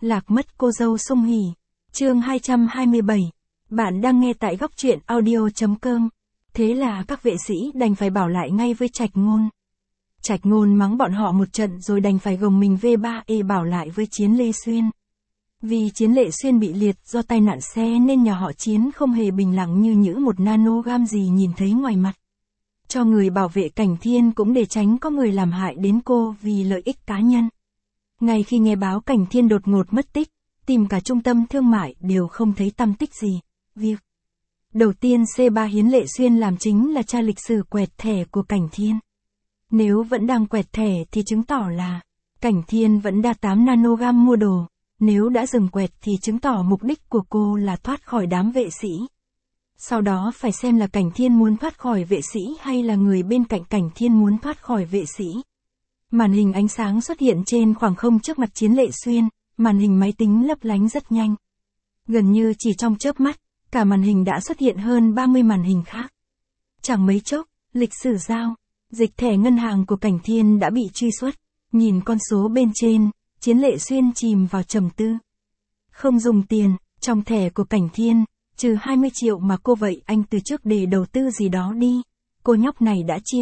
Lạc mất cô dâu Sung Hỉ. Chương 227. Bạn đang nghe tại góc truyện audio.com. Thế là các vệ sĩ đành phải bảo lại ngay với Trạch Ngôn. Trạch Ngôn mắng bọn họ một trận rồi đành phải gồng mình V3E bảo lại với Chiến Lê Xuyên. Vì Chiến Lệ Xuyên bị liệt do tai nạn xe nên nhà họ Chiến không hề bình lặng như những một nanogam gì nhìn thấy ngoài mặt. Cho người bảo vệ Cảnh Thiên cũng để tránh có người làm hại đến cô vì lợi ích cá nhân. Ngay khi nghe báo Cảnh Thiên đột ngột mất tích, tìm cả trung tâm thương mại đều không thấy tăm tích gì. Việc đầu tiên C3 Hiến Lệ Xuyên làm chính là tra lịch sử quẹt thẻ của Cảnh Thiên. Nếu vẫn đang quẹt thẻ thì chứng tỏ là Cảnh Thiên vẫn đa 8 nanogam mua đồ. Nếu đã dừng quẹt thì chứng tỏ mục đích của cô là thoát khỏi đám vệ sĩ. Sau đó phải xem là Cảnh Thiên muốn thoát khỏi vệ sĩ hay là người bên cạnh Cảnh Thiên muốn thoát khỏi vệ sĩ. Màn hình ánh sáng xuất hiện trên khoảng không trước mặt Chiến Lệ Xuyên, màn hình máy tính lấp lánh rất nhanh. Gần như chỉ trong chớp mắt, cả màn hình đã xuất hiện hơn 30 màn hình khác. Chẳng mấy chốc, lịch sử giao dịch thẻ ngân hàng của Cảnh Thiên đã bị truy xuất. Nhìn con số bên trên, Chiến Lệ Xuyên chìm vào trầm tư. Không dùng tiền, trong thẻ của Cảnh Thiên, trừ 20 triệu mà cô vậy anh từ trước để đầu tư gì đó đi. Cô nhóc này đã chia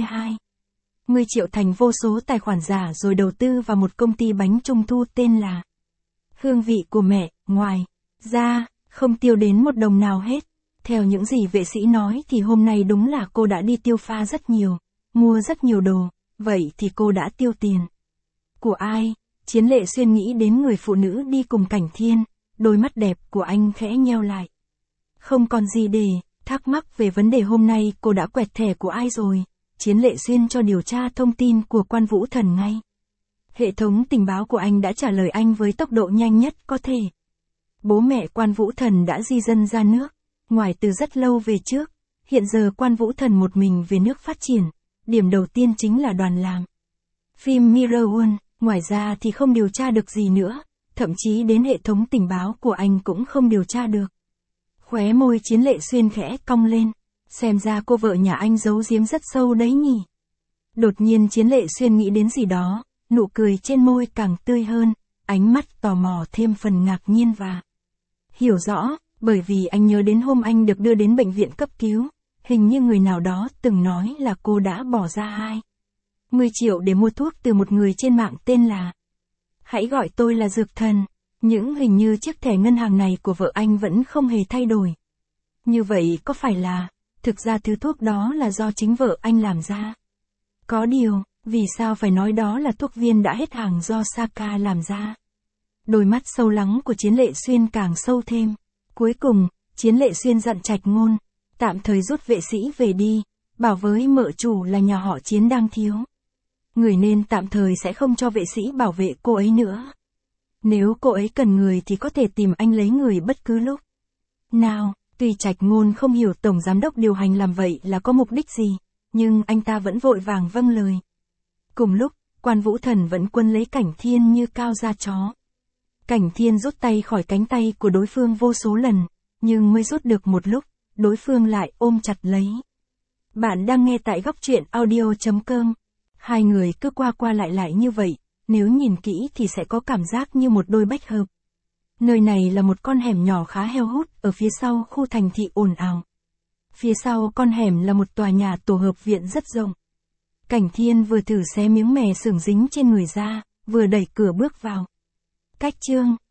20 triệu thành vô số tài khoản giả rồi đầu tư vào một công ty bánh trung thu tên là Hương Vị của Mẹ. Ngoài ra, không tiêu đến một đồng nào hết. Theo những gì vệ sĩ nói thì hôm nay đúng là cô đã đi tiêu pha rất nhiều, mua rất nhiều đồ. Vậy thì cô đã tiêu tiền của ai? Chiến Lệ Xuyên nghĩ đến người phụ nữ đi cùng Cảnh Thiên, đôi mắt đẹp của anh khẽ nheo lại. Không còn gì để thắc mắc về vấn đề hôm nay cô đã quẹt thẻ của ai rồi. Chiến Lệ Xuyên cho điều tra thông tin của Quan Vũ Thần ngay. Hệ thống tình báo của anh đã trả lời anh với tốc độ nhanh nhất có thể. Bố mẹ Quan Vũ Thần đã di dân ra nước, ngoài từ rất lâu về trước. Hiện giờ Quan Vũ Thần một mình về nước phát triển. Điểm đầu tiên chính là đoàn làm phim Mirror One. Ngoài ra thì không điều tra được gì nữa, thậm chí đến hệ thống tình báo của anh cũng không điều tra được. Khóe môi Chiến Lệ Xuyên khẽ cong lên, xem ra cô vợ nhà anh giấu giếm rất sâu đấy nhỉ. Đột nhiên Chiến Lệ Xuyên nghĩ đến gì đó, nụ cười trên môi càng tươi hơn, ánh mắt tò mò thêm phần ngạc nhiên và hiểu rõ, bởi vì anh nhớ đến hôm anh được đưa đến bệnh viện cấp cứu, hình như người nào đó từng nói là cô đã bỏ ra 20 triệu để mua thuốc từ một người trên mạng tên là hãy gọi tôi là Dược Thần. Nhưng hình như chiếc thẻ ngân hàng này của vợ anh vẫn không hề thay đổi. Như vậy có phải là, thực ra thứ thuốc đó là do chính vợ anh làm ra? Có điều, vì sao phải nói đó là thuốc viên đã hết hàng do Saka làm ra? Đôi mắt sâu lắng của Chiến Lệ Xuyên càng sâu thêm. Cuối cùng, Chiến Lệ Xuyên dặn Trạch Ngôn, tạm thời rút vệ sĩ về đi, bảo với mợ chủ là nhà họ Chiến đang thiếu người nên tạm thời sẽ không cho vệ sĩ bảo vệ cô ấy nữa. Nếu cô ấy cần người thì có thể tìm anh lấy người bất cứ lúc nào. Tuy Trạch Ngôn không hiểu tổng giám đốc điều hành làm vậy là có mục đích gì, nhưng anh ta vẫn vội vàng vâng lời. Cùng lúc, Quan Vũ Thần vẫn quân lấy Cảnh Thiên như cao da chó. Cảnh Thiên rút tay khỏi cánh tay của đối phương vô số lần, nhưng mới rút được một lúc, đối phương lại ôm chặt lấy. Bạn đang nghe tại góc truyện audio.com. Hai người cứ qua lại như vậy, nếu nhìn kỹ thì sẽ có cảm giác như một đôi bách hợp. Nơi này là một con hẻm nhỏ khá heo hút ở phía sau khu thành thị ồn ào. Phía sau con hẻm là một tòa nhà tổ hợp viện rất rộng. Cảnh Thiên vừa thử xé miếng mè sừng dính trên người ra, vừa đẩy cửa bước vào. Cách chương